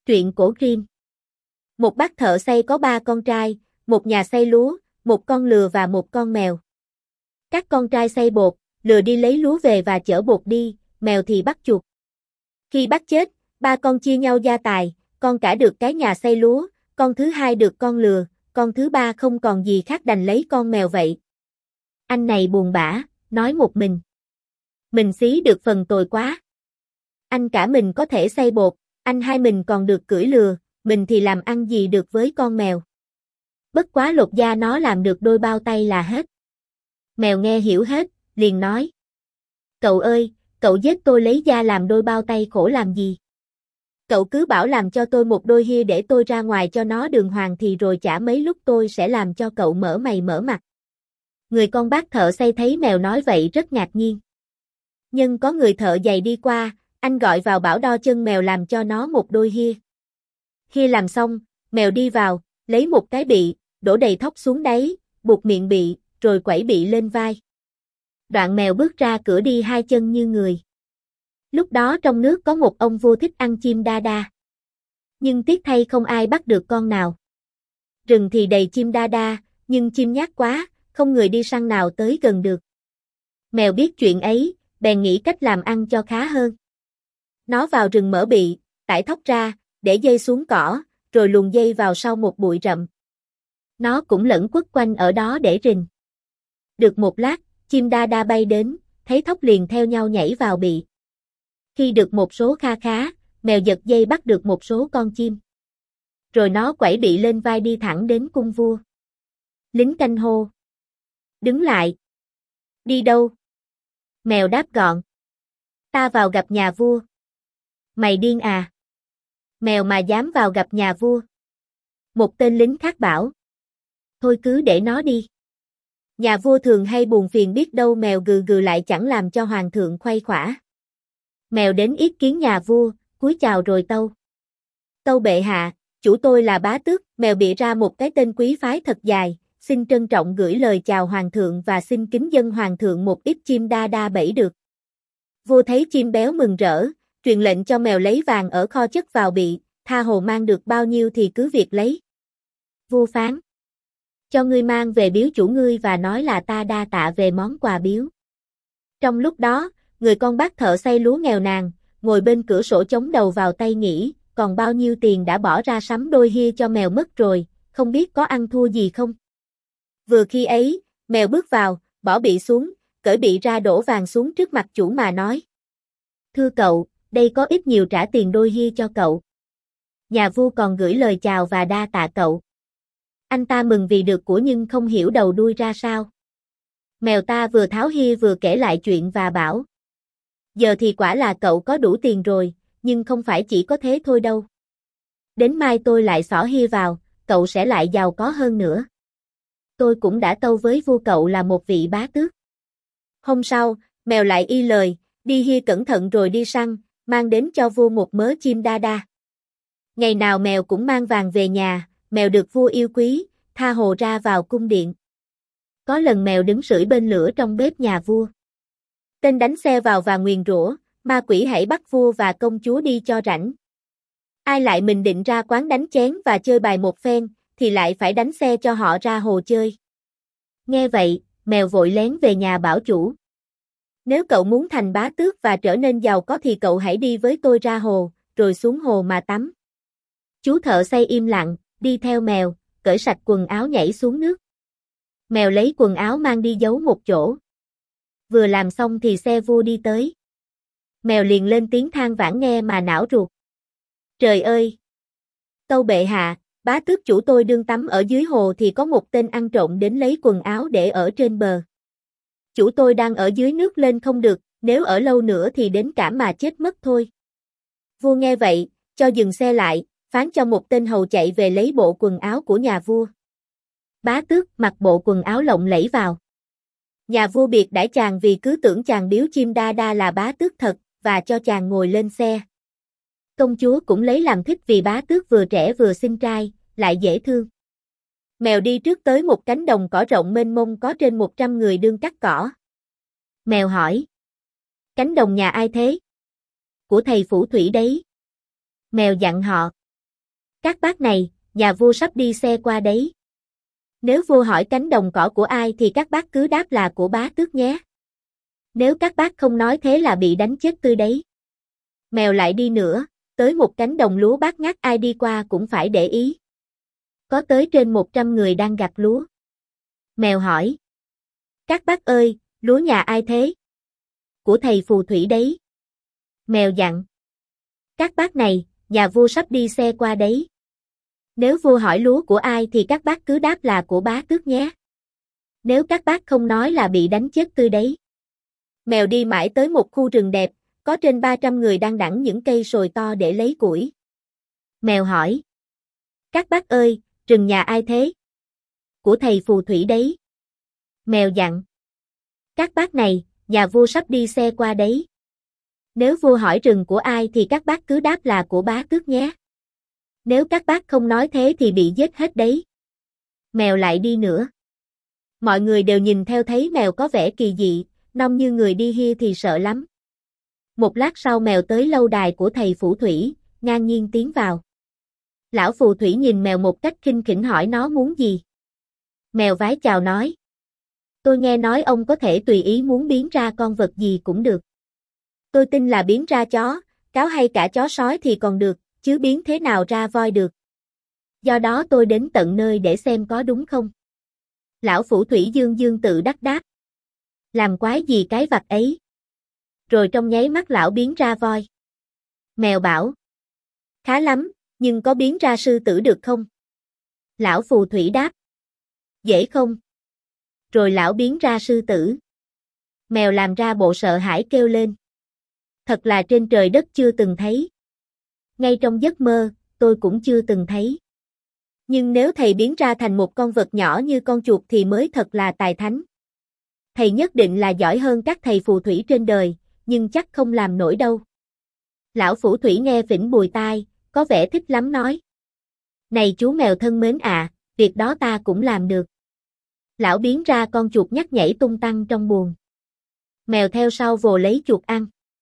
Truyện cổ Grimm. Một bác thợ xây có 3 con trai, một nhà xây lúa, một con lừa và một con mèo. Các con trai xây bột, lừa đi lấy lúa về và chở bột đi, mèo thì bắt chuột. Khi bắt chết, 3 con chia nhau gia tài, con cả được cái nhà xây lúa, con thứ hai được con lừa, con thứ ba không còn gì khác đành lấy con mèo vậy. Anh này buồn bã, nói một mình. Mình xí được phần tồi quá. Anh cả mình có thể xây bột, anh hai mình còn được cưỡi lừa, mình thì làm ăn gì được với con mèo. Bất quá lột da nó làm được đôi bao tay là hết. Mèo nghe hiểu hết, liền nói. Cậu ơi, cậu giết tôi lấy da làm đôi bao tay khổ làm gì? Cậu cứ bảo làm cho tôi một đôi hia để tôi ra ngoài cho nó đường hoàng thì rồi chả mấy lúc tôi sẽ làm cho cậu mở mày mở mặt. Người con bác thợ xây thấy mèo nói vậy rất ngạc nhiên. Nhưng có người thợ giày đi qua, anh gọi vào bảo đo chân mèo làm cho nó một đôi hia. Hia làm xong, mèo đi vào, lấy một cái bị, đổ đầy thóc xuống đáy, buộc miệng bị, rồi quẩy bị lên vai. Đoạn mèo bước ra cửa đi hai chân như người. Lúc đó trong nước có một ông vua thích ăn chim đa đa. Nhưng tiếc thay không ai bắt được con nào. Rừng thì đầy chim đa đa, nhưng chim nhát quá, không người đi săn nào tới gần được. Mèo biết chuyện ấy, bèn nghĩ cách làm ăn cho khá hơn. Nó vào rừng mở bị, tải thóc ra, để dây xuống cỏ, rồi luồn dây vào sau một bụi rậm. Nó cũng lẩn quất quanh ở đó để rình. Được một lát, chim đa đa bay đến, thấy thóc liền theo nhau nhảy vào bị. Khi được một số kha khá, mèo giật dây bắt được một số con chim. Rồi nó quẩy bị lên vai đi thẳng đến cung vua. Lính canh hô. Đứng lại. Đi đâu? Mèo đáp gọn. Ta vào gặp nhà vua. Mày điên à? Mèo mà dám vào gặp nhà vua. Một tên lính khác bảo. Thôi cứ để nó đi. Nhà vua thường hay buồn phiền biết đâu mèo gừ gừ lại chẳng làm cho hoàng thượng khuây khỏa. Mèo đến yết kiến nhà vua, cúi chào rồi tâu. Tâu bệ hạ, chủ tôi là Bá Tước, mèo bịa ra một cái tên quý phái thật dài, xin trân trọng gửi lời chào hoàng thượng và xin kính dâng hoàng thượng một ít chim đa đa bẫy được. Vua thấy chim béo mừng rỡ, truyền lệnh cho mèo lấy vàng ở kho chất vào bị, tha hồ mang được bao nhiêu thì cứ việc lấy. Vua phán. Cho ngươi mang về biếu chủ ngươi và nói là ta đa tạ về món quà biếu. Trong lúc đó, người con bác thợ xây lúa nghèo nàn, ngồi bên cửa sổ chống đầu vào tay nghĩ, còn bao nhiêu tiền đã bỏ ra sắm đôi hia cho mèo mất rồi, không biết có ăn thua gì không. Vừa khi ấy, mèo bước vào, bỏ bị xuống, cởi bị ra đổ vàng xuống trước mặt chủ mà nói. Thưa cậu, đây có ít nhiều trả tiền đôi hia cho cậu. Nhà vua còn gửi lời chào và đa tạ cậu. Anh ta mừng vì được của nhưng không hiểu đầu đuôi ra sao. Mèo ta vừa tháo hia vừa kể lại chuyện và bảo. Giờ thì quả là cậu có đủ tiền rồi, nhưng không phải chỉ có thế thôi đâu. Đến mai tôi lại xỏ hia vào, cậu sẽ lại giàu có hơn nữa. Tôi cũng đã tâu với vua cậu là một vị bá tước. Hôm sau, mèo lại y lời, đi hia cẩn thận rồi đi săn, mang đến cho vua một mớ chim đa đa. Ngày nào mèo cũng mang vàng về nhà, mèo được vua yêu quý, tha hồ ra vào cung điện. Có lần mèo đứng sưởi bên lửa trong bếp nhà vua. Tên đánh xe vào và nguyền rủa, ma quỷ hãy bắt vua và công chúa đi cho rảnh. Ai lại mình định ra quán đánh chén và chơi bài một phen, thì lại phải đánh xe cho họ ra hồ chơi. Nghe vậy, mèo vội lén về nhà bảo chủ. Nếu cậu muốn thành bá tước và trở nên giàu có thì cậu hãy đi với tôi ra hồ, rồi xuống hồ mà tắm. Chú thợ xây im lặng, đi theo mèo, cởi sạch quần áo nhảy xuống nước. Mèo lấy quần áo mang đi giấu một chỗ. Vừa làm xong thì xe vua đi tới. Mèo liền lên tiếng than vãn nghe mà não ruột. Trời ơi! Tâu bệ hạ, bá tước chủ tôi đương tắm ở dưới hồ thì có một tên ăn trộm đến lấy quần áo để ở trên bờ. Chủ tôi đang ở dưới nước lên không được, nếu ở lâu nữa thì đến cả mà chết mất thôi. Vua nghe vậy, cho dừng xe lại, phán cho một tên hầu chạy về lấy bộ quần áo của nhà vua. Bá tước mặc bộ quần áo lộng lẫy vào. Nhà vua biệt đãi chàng vì cứ tưởng chàng biếu chim đa đa là bá tước thật, và cho chàng ngồi lên xe. Công chúa cũng lấy làm thích vì bá tước vừa trẻ vừa xinh trai, lại dễ thương. Mèo đi trước tới một cánh đồng cỏ rộng mênh mông có trên 100 người đương cắt cỏ. Mèo hỏi. Cánh đồng nhà ai thế? Của thầy phủ thủy đấy. Mèo dặn họ. Các bác này, nhà vua sắp đi xe qua đấy. Nếu vua hỏi cánh đồng cỏ của ai thì các bác cứ đáp là của bá tước nhé. Nếu các bác không nói thế là bị đánh chết tươi đấy. Mèo lại đi nữa, tới một cánh đồng lúa bát ngát ai đi qua cũng phải để ý. Có tới trên 100 người đang gặt lúa. Mèo hỏi. Các bác ơi, lúa nhà ai thế? Của thầy phù thủy đấy. Mèo dặn. Các bác này, nhà vua sắp đi xe qua đấy. Nếu vua hỏi lúa của ai thì các bác cứ đáp là của bá tước nhé. Nếu các bác không nói là bị đánh chết tươi đấy. Mèo đi mãi tới một khu rừng đẹp, có trên 300 người đang đẵng những cây sồi to để lấy củi. Mèo hỏi. Các bác ơi, rừng nhà ai thế? Của thầy phù thủy đấy. Mèo dặn. Các bác này, nhà vua sắp đi xe qua đấy. Nếu vua hỏi rừng của ai thì các bác cứ đáp là của bá tước nhé. Nếu các bác không nói thế thì bị giết hết đấy. Mèo lại đi nữa. Mọi người đều nhìn theo thấy mèo có vẻ kỳ dị, nông như người đi hia thì sợ lắm. Một lát sau mèo tới lâu đài của thầy phù thủy, ngang nhiên tiến vào. Lão phù thủy nhìn mèo một cách khinh khỉnh hỏi nó muốn gì. Mèo vái chào nói. Tôi nghe nói ông có thể tùy ý muốn biến ra con vật gì cũng được. Tôi tin là biến ra chó, cáo hay cả chó sói thì còn được, chứ biến thế nào ra voi được. Do đó tôi đến tận nơi để xem có đúng không. Lão phù thủy dương dương tự đắc đáp. Làm quái gì cái vặt ấy. Rồi trong nháy mắt lão biến ra voi. Mèo bảo. Khá lắm, nhưng có biến ra sư tử được không? Lão phù thủy đáp. Dễ không? Rồi lão biến ra sư tử. Mèo làm ra bộ sợ hãi kêu lên. Thật là trên trời đất chưa từng thấy. Ngay trong giấc mơ, tôi cũng chưa từng thấy. Nhưng nếu thầy biến ra thành một con vật nhỏ như con chuột thì mới thật là tài thánh. Thầy nhất định là giỏi hơn các thầy phù thủy trên đời, nhưng chắc không làm nổi đâu. Lão phù thủy nghe phỉnh bùi tai, có vẻ thích lắm nói. Này chú mèo thân mến ạ, việc đó ta cũng làm được. Lão biến ra con chuột nhắt nhảy tung tăng trong buồng. Mèo theo sau vồ lấy chuột ăn.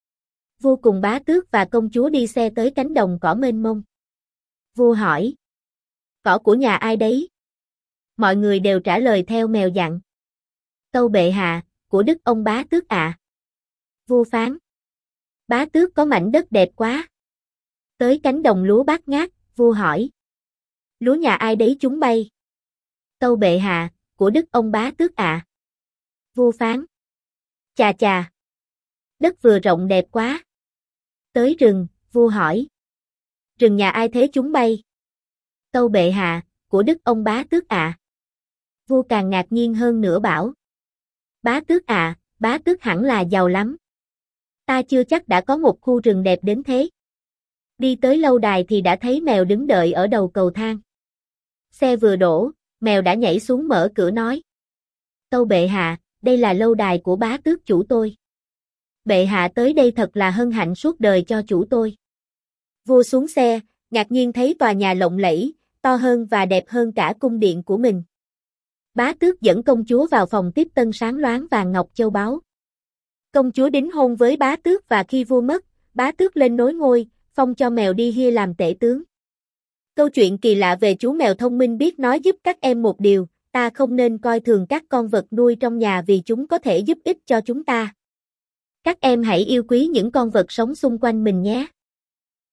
Vua cùng bá tước và công chúa đi xe tới cánh đồng cỏ mênh mông. Vua hỏi. Cỏ của nhà ai đấy? Mọi người đều trả lời theo mèo dặn. Tâu bệ hạ, của đức ông bá tước ạ. Vua phán. Bá tước có mảnh đất đẹp quá. Tới cánh đồng lúa bát ngát, vua hỏi. Lúa nhà ai đấy chúng bay? Tâu bệ hạ, của đức ông bá tước ạ. Vua phán. Chà chà. Đất vừa rộng đẹp quá. Tới rừng, vua hỏi. Rừng nhà ai thế chúng bay? Tâu bệ hạ, của đức ông bá tước ạ. Vua càng ngạc nhiên hơn nữa bảo. Bá tước ạ, bá tước hẳn là giàu lắm. Ta chưa chắc đã có một khu rừng đẹp đến thế. Đi tới lâu đài thì đã thấy mèo đứng đợi ở đầu cầu thang. Xe vừa đổ, mèo đã nhảy xuống mở cửa nói. Tâu bệ hạ, đây là lâu đài của bá tước chủ tôi. Bệ hạ tới đây thật là hân hạnh suốt đời cho chủ tôi. Vua xuống xe, ngạc nhiên thấy tòa nhà lộng lẫy, to hơn và đẹp hơn cả cung điện của mình. Bá tước dẫn công chúa vào phòng tiếp tân sáng loáng vàng ngọc châu báu. Công chúa đính hôn với bá tước và khi vua mất, bá tước lên nối ngôi, phong cho mèo đi hia làm tể tướng. Câu chuyện kỳ lạ về chú mèo thông minh biết nói giúp các em một điều, ta không nên coi thường các con vật nuôi trong nhà vì chúng có thể giúp ích cho chúng ta. Các em hãy yêu quý những con vật sống xung quanh mình nhé.